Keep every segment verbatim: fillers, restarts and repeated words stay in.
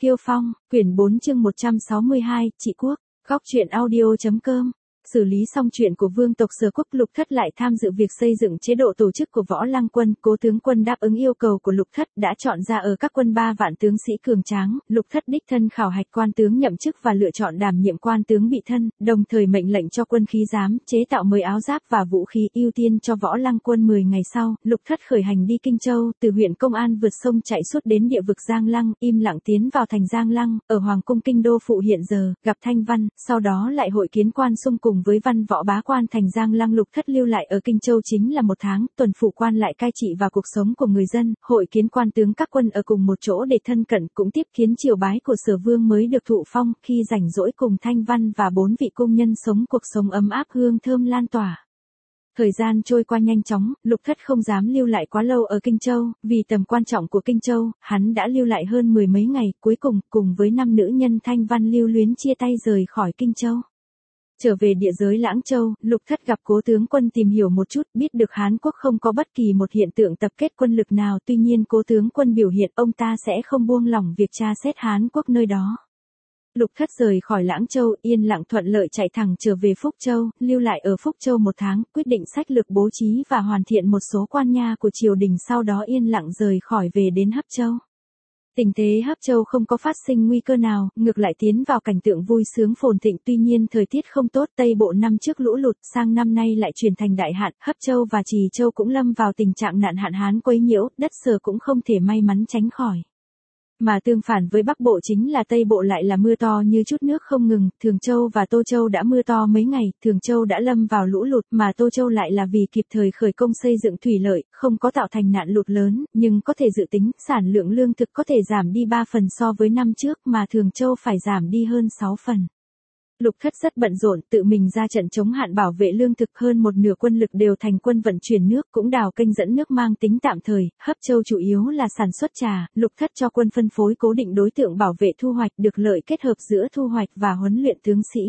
Kiêu Phong, quyển bốn chương một trăm sáu mươi hai, Trị Quốc, góc truyện audio.com. Xử lý xong chuyện của vương tộc Sở Quốc, Lục Thất lại tham dự việc xây dựng chế độ tổ chức của Võ Lăng Quân. Cố tướng quân đáp ứng yêu cầu của Lục Thất, đã chọn ra ở các quân ba vạn tướng sĩ cường tráng. Lục Thất đích thân khảo hạch quan tướng nhậm chức và lựa chọn đảm nhiệm quan tướng bị thân, đồng thời mệnh lệnh cho quân khí giám chế tạo mới áo giáp và vũ khí, ưu tiên cho Võ Lăng Quân. Mười ngày sau, Lục Thất khởi hành đi Kinh Châu, từ huyện Công An vượt sông chạy suốt đến địa vực Giang Lăng, im lặng tiến vào thành Giang Lăng, ở Hoàng cung Kinh đô phụ hiện giờ, gặp Thanh Văn, sau đó lại hội kiến Quan Xung cùng với văn võ bá quan thành Giang Lăng. Lục Thất lưu lại ở Kinh Châu chính là một tháng, tuần phủ quan lại cai trị và cuộc sống của người dân, hội kiến quan tướng các quân ở cùng một chỗ để thân cận, cũng tiếp kiến triều bái của Sở Vương mới được thụ phong. Khi rảnh rỗi cùng Thanh Văn và bốn vị cung nhân sống cuộc sống ấm áp hương thơm lan tỏa. Thời gian trôi qua nhanh chóng, Lục Thất không dám lưu lại quá lâu ở Kinh Châu, vì tầm quan trọng của Kinh Châu, hắn đã lưu lại hơn mười mấy ngày, cuối cùng, cùng với năm nữ nhân Thanh Văn lưu luyến chia tay rời khỏi Kinh Châu. Trở về địa giới Lãng Châu, Lục Thất gặp Cố tướng quân tìm hiểu một chút, biết được Hán Quốc không có bất kỳ một hiện tượng tập kết quân lực nào, tuy nhiên Cố tướng quân biểu hiện ông ta sẽ không buông lỏng việc tra xét Hán Quốc nơi đó. Lục Thất rời khỏi Lãng Châu, yên lặng thuận lợi chạy thẳng trở về Phúc Châu, lưu lại ở Phúc Châu một tháng, quyết định sách lược bố trí và hoàn thiện một số quan nha của triều đình, sau đó yên lặng rời khỏi về đến Hấp Châu. Tình thế Hấp Châu không có phát sinh nguy cơ nào, ngược lại tiến vào cảnh tượng vui sướng phồn thịnh. Tuy nhiên thời tiết không tốt, Tây Bộ năm trước lũ lụt, sang năm nay lại chuyển thành đại hạn, Hấp Châu và Trì Châu cũng lâm vào tình trạng nạn hạn hán quấy nhiễu, đất Sở cũng không thể may mắn tránh khỏi. Mà tương phản với Bắc Bộ chính là Tây Bộ lại là mưa to như chút nước không ngừng. Thường Châu và Tô Châu đã mưa to mấy ngày, Thường Châu đã lâm vào lũ lụt, mà Tô Châu lại là vì kịp thời khởi công xây dựng thủy lợi, không có tạo thành nạn lụt lớn, nhưng có thể dự tính sản lượng lương thực có thể giảm đi ba phần so với năm trước, mà Thường Châu phải giảm đi hơn sáu phần. Lục Thất rất bận rộn, tự mình ra trận chống hạn bảo vệ lương thực, hơn một nửa quân lực đều thành quân vận chuyển nước, cũng đào kênh dẫn nước mang tính tạm thời. Hấp Châu chủ yếu là sản xuất trà, Lục Thất cho quân phân phối cố định đối tượng bảo vệ thu hoạch, được lợi kết hợp giữa thu hoạch và huấn luyện tướng sĩ.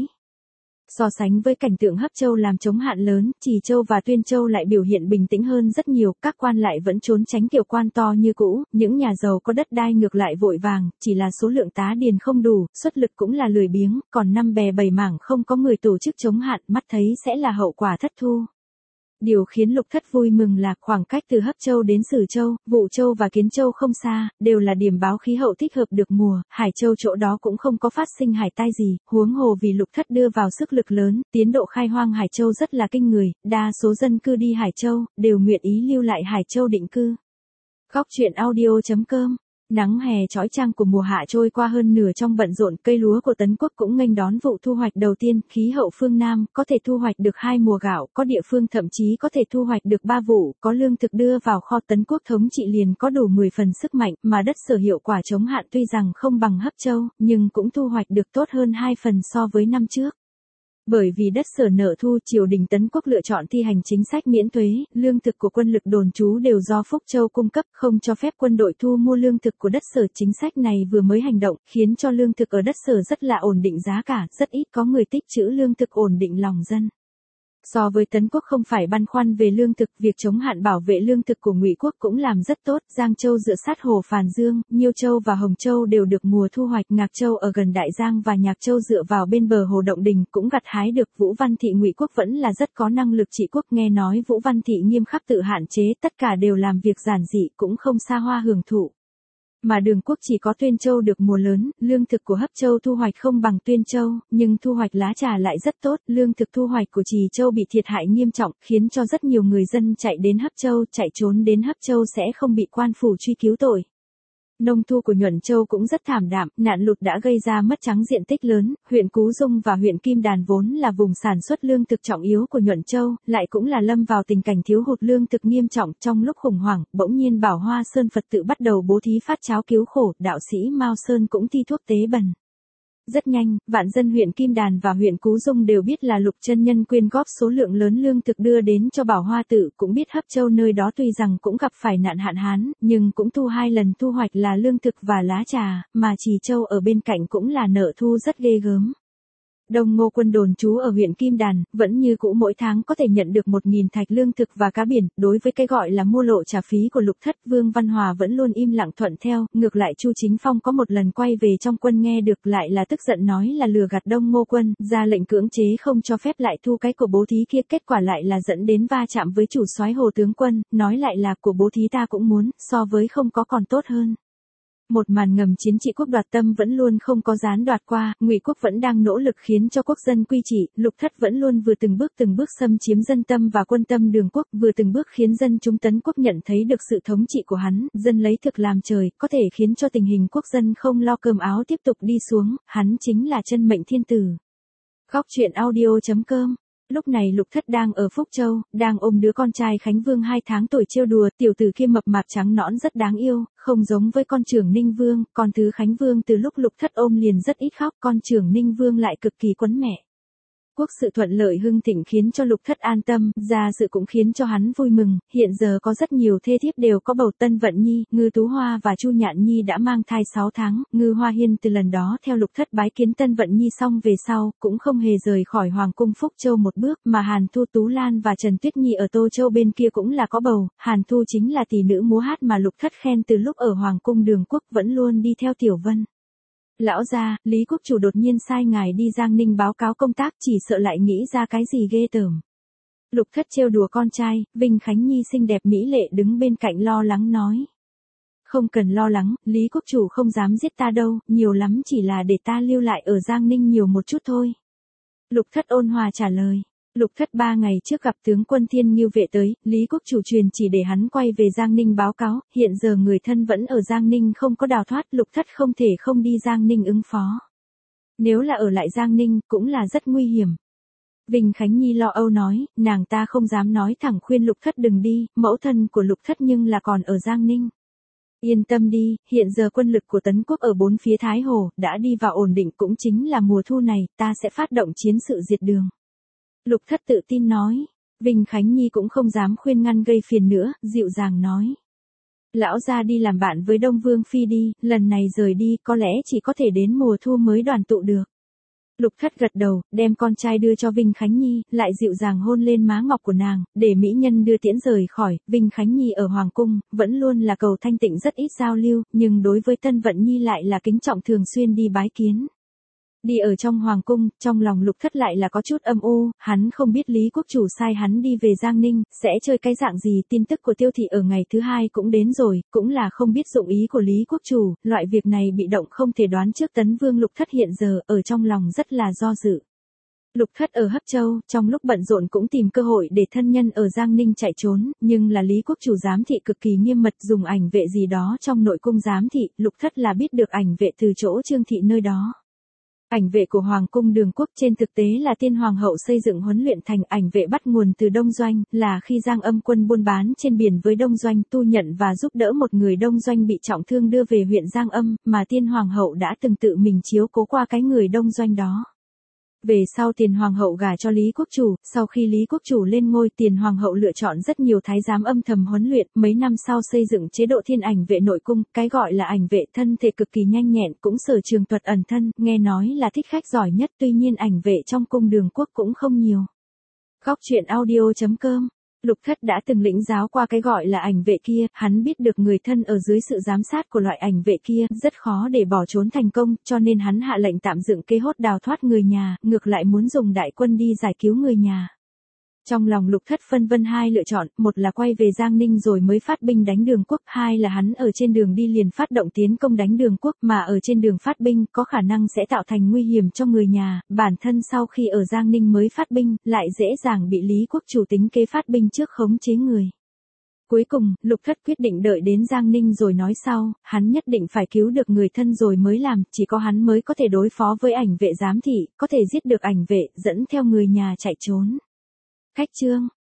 So sánh với cảnh tượng Hấp Châu làm chống hạn lớn, Trì Châu và Tuyên Châu lại biểu hiện bình tĩnh hơn rất nhiều, các quan lại vẫn trốn tránh kiểu quan to như cũ, những nhà giàu có đất đai ngược lại vội vàng, chỉ là số lượng tá điền không đủ, xuất lực cũng là lười biếng, còn năm bè bảy mảng không có người tổ chức chống hạn, mắt thấy sẽ là hậu quả thất thu. Điều khiến Lục Thất vui mừng là khoảng cách từ Hấp Châu đến Sử Châu, Vũ Châu và Kiến Châu không xa, đều là điểm báo khí hậu thích hợp được mùa, Hải Châu chỗ đó cũng không có phát sinh hải tai gì, huống hồ vì Lục Thất đưa vào sức lực lớn, tiến độ khai hoang Hải Châu rất là kinh người, đa số dân cư đi Hải Châu, đều nguyện ý lưu lại Hải Châu định cư. Góc truyện audio.com. Nắng hè chói chang của mùa hạ trôi qua hơn nửa trong bận rộn, cây lúa của Tấn Quốc cũng nghênh đón vụ thu hoạch đầu tiên. Khí hậu phương Nam có thể thu hoạch được hai mùa gạo, có địa phương thậm chí có thể thu hoạch được ba vụ, có lương thực đưa vào kho. Tấn Quốc thống trị liền có đủ mười phần sức mạnh, mà đất Sở hiệu quả chống hạn tuy rằng không bằng Hấp Châu, nhưng cũng thu hoạch được tốt hơn hai phần so với năm trước. Bởi vì đất Sở nợ thu, triều đình Tấn Quốc lựa chọn thi hành chính sách miễn thuế, lương thực của quân lực đồn trú đều do Phúc Châu cung cấp, không cho phép quân đội thu mua lương thực của đất Sở. Chính sách này vừa mới hành động, khiến cho lương thực ở đất Sở rất là ổn định giá cả, rất ít có người tích trữ lương thực ổn định lòng dân. So với Tấn Quốc không phải băn khoăn về lương thực, việc chống hạn bảo vệ lương thực của Ngụy Quốc cũng làm rất tốt. Giang Châu dựa sát hồ Phàn Dương, Nhiêu Châu và Hồng Châu đều được mùa thu hoạch, Ngạc Châu ở gần Đại Giang và Nhạc Châu dựa vào bên bờ hồ Động Đình cũng gặt hái được. Vũ Văn Thị Ngụy Quốc vẫn là rất có năng lực trị quốc, nghe nói Vũ Văn Thị nghiêm khắc tự hạn chế, tất cả đều làm việc giản dị, cũng không xa hoa hưởng thụ. Mà Đường Quốc chỉ có Tuyên Châu được mùa lớn, lương thực của Hấp Châu thu hoạch không bằng Tuyên Châu, nhưng thu hoạch lá trà lại rất tốt, lương thực thu hoạch của Trì Châu bị thiệt hại nghiêm trọng, khiến cho rất nhiều người dân chạy đến Hấp Châu, chạy trốn đến Hấp Châu sẽ không bị quan phủ truy cứu tội. Nông thu của Nhuận Châu cũng rất thảm đạm, nạn lụt đã gây ra mất trắng diện tích lớn, huyện Cú Dung và huyện Kim Đàn vốn là vùng sản xuất lương thực trọng yếu của Nhuận Châu, lại cũng là lâm vào tình cảnh thiếu hụt lương thực nghiêm trọng. Trong lúc khủng hoảng, bỗng nhiên Bảo Hoa Sơn Phật tự bắt đầu bố thí phát cháo cứu khổ, đạo sĩ Mao Sơn cũng thi thuốc tế bần. Rất nhanh, vạn dân huyện Kim Đàn và huyện Cú Dung đều biết là Lục chân nhân quyên góp số lượng lớn lương thực đưa đến cho Bảo Hoa tự, cũng biết Hấp Châu nơi đó tuy rằng cũng gặp phải nạn hạn hán, nhưng cũng thu hai lần thu hoạch là lương thực và lá trà, mà Trì Châu ở bên cạnh cũng là nợ thu rất ghê gớm. Đông Ngô Quân đồn trú ở huyện Kim Đàn, vẫn như cũ mỗi tháng có thể nhận được một nghìn thạch lương thực và cá biển, đối với cái gọi là mua lộ trả phí của Lục Thất, Vương Văn Hòa vẫn luôn im lặng thuận theo, ngược lại Chu Chính Phong có một lần quay về trong quân nghe được lại là tức giận nói là lừa gạt Đông Ngô Quân, ra lệnh cưỡng chế không cho phép lại thu cái của bố thí kia, kết quả lại là dẫn đến va chạm với chủ soái Hồ tướng quân, nói lại là của bố thí ta cũng muốn, so với không có còn tốt hơn. Một màn ngầm chiến trị quốc đoạt tâm vẫn luôn không có gián đoạt qua, Ngụy quốc vẫn đang nỗ lực khiến cho quốc dân quy trị, Lục Thất vẫn luôn vừa từng bước từng bước xâm chiếm dân tâm và quân tâm Đường quốc, vừa từng bước khiến dân chúng Tấn quốc nhận thấy được sự thống trị của hắn, dân lấy thực làm trời, có thể khiến cho tình hình quốc dân không lo cơm áo tiếp tục đi xuống, hắn chính là chân mệnh thiên tử. Góc truyện audio chấm com. Lúc này Lục Thất đang ở Phúc Châu, đang ôm đứa con trai Khánh Vương hai tháng tuổi trêu đùa, tiểu tử kia mập mạp trắng nõn rất đáng yêu, không giống với con trưởng Ninh Vương, con thứ Khánh Vương từ lúc Lục Thất ôm liền rất ít khóc, con trưởng Ninh Vương lại cực kỳ quấn mẹ. Quốc sự thuận lợi hưng thịnh khiến cho Lục Thất an tâm, gia sự cũng khiến cho hắn vui mừng, hiện giờ có rất nhiều thê thiếp đều có bầu. Tân Vận Nhi, Ngư Tú Hoa và Chu Nhạn Nhi đã mang thai sáu tháng, Ngư Hoa Hiên từ lần đó theo Lục Thất bái kiến Tân Vận Nhi xong về sau, cũng không hề rời khỏi Hoàng cung Phúc Châu một bước, mà Hàn Thu, Tú Lan và Trần Tuyết Nhi ở Tô Châu bên kia cũng là có bầu, Hàn Thu chính là tỷ nữ múa hát mà Lục Thất khen từ lúc ở Hoàng cung Đường quốc, vẫn luôn đi theo Tiểu Vân. Lão gia, Lý Quốc chủ đột nhiên sai ngài đi Giang Ninh báo cáo công tác, chỉ sợ lại nghĩ ra cái gì ghê tởm. Lục Thất trêu đùa con trai, Vinh Khánh Nhi xinh đẹp mỹ lệ đứng bên cạnh lo lắng nói. Không cần lo lắng, Lý Quốc chủ không dám giết ta đâu, nhiều lắm chỉ là để ta lưu lại ở Giang Ninh nhiều một chút thôi. Lục Thất ôn hòa trả lời. Lục Thất ba ngày trước gặp tướng quân Thiên Ngưu vệ tới, Lý Quốc chủ truyền chỉ để hắn quay về Giang Ninh báo cáo, hiện giờ người thân vẫn ở Giang Ninh không có đào thoát, Lục Thất không thể không đi Giang Ninh ứng phó. Nếu là ở lại Giang Ninh, cũng là rất nguy hiểm. Vinh Khánh Nhi lo âu nói, nàng ta không dám nói thẳng khuyên Lục Thất đừng đi, mẫu thân của Lục Thất nhưng là còn ở Giang Ninh. Yên tâm đi, hiện giờ quân lực của Tấn quốc ở bốn phía Thái Hồ, đã đi vào ổn định, cũng chính là mùa thu này, ta sẽ phát động chiến sự diệt Đường. Lục Thất tự tin nói, Vinh Khánh Nhi cũng không dám khuyên ngăn gây phiền nữa, dịu dàng nói. Lão gia đi làm bạn với Đông Vương Phi đi, lần này rời đi có lẽ chỉ có thể đến mùa thu mới đoàn tụ được. Lục Thất gật đầu, đem con trai đưa cho Vinh Khánh Nhi, lại dịu dàng hôn lên má ngọc của nàng, để mỹ nhân đưa tiễn rời khỏi. Vinh Khánh Nhi ở Hoàng cung, vẫn luôn là cầu thanh tịnh rất ít giao lưu, nhưng đối với Tân Vận Nhi lại là kính trọng thường xuyên đi bái kiến. Đi ở trong Hoàng cung, trong lòng Lục Thất lại là có chút âm u, hắn không biết Lý Quốc chủ sai hắn đi về Giang Ninh, sẽ chơi cái dạng gì. Tin tức của Tiêu Thị ở ngày thứ hai cũng đến rồi, cũng là không biết dụng ý của Lý Quốc chủ, loại việc này bị động không thể đoán trước. Tấn Vương Lục Thất hiện giờ, ở trong lòng rất là do dự. Lục Thất ở Hấp Châu, trong lúc bận rộn cũng tìm cơ hội để thân nhân ở Giang Ninh chạy trốn, nhưng là Lý Quốc chủ giám thị cực kỳ nghiêm mật, dùng ảnh vệ gì đó trong nội cung giám thị, Lục Thất là biết được ảnh vệ từ chỗ Trương Thị nơi đó. Ảnh vệ của Hoàng cung Đường quốc trên thực tế là Tiên Hoàng hậu xây dựng huấn luyện thành. Ảnh vệ bắt nguồn từ Đông Doanh, là khi Giang Âm quân buôn bán trên biển với Đông Doanh, tu nhận và giúp đỡ một người Đông Doanh bị trọng thương đưa về huyện Giang Âm, mà Tiên Hoàng hậu đã từng tự mình chiếu cố qua cái người Đông Doanh đó. Về sau Tiền Hoàng hậu gả cho Lý Quốc chủ, sau khi Lý Quốc chủ lên ngôi, Tiền Hoàng hậu lựa chọn rất nhiều thái giám âm thầm huấn luyện, mấy năm sau xây dựng chế độ thiên ảnh vệ nội cung, cái gọi là ảnh vệ thân thể cực kỳ nhanh nhẹn, cũng sở trường thuật ẩn thân, nghe nói là thích khách giỏi nhất, tuy nhiên ảnh vệ trong cung Đường quốc cũng không nhiều. Góc truyện audio chấm com. Lục Thất đã từng lĩnh giáo qua cái gọi là ảnh vệ kia, hắn biết được người thân ở dưới sự giám sát của loại ảnh vệ kia, rất khó để bỏ trốn thành công, cho nên hắn hạ lệnh tạm dựng kế hốt đào thoát người nhà, ngược lại muốn dùng đại quân đi giải cứu người nhà. Trong lòng Lục Thất phân vân hai lựa chọn, một là quay về Giang Ninh rồi mới phát binh đánh Đường quốc, hai là hắn ở trên đường đi liền phát động tiến công đánh Đường quốc, mà ở trên đường phát binh có khả năng sẽ tạo thành nguy hiểm cho người nhà, bản thân sau khi ở Giang Ninh mới phát binh, lại dễ dàng bị Lý Quốc chủ tính kế phát binh trước khống chế người. Cuối cùng, Lục Thất quyết định đợi đến Giang Ninh rồi nói sau, hắn nhất định phải cứu được người thân rồi mới làm, chỉ có hắn mới có thể đối phó với ảnh vệ giám thị, có thể giết được ảnh vệ, dẫn theo người nhà chạy trốn. Khách chương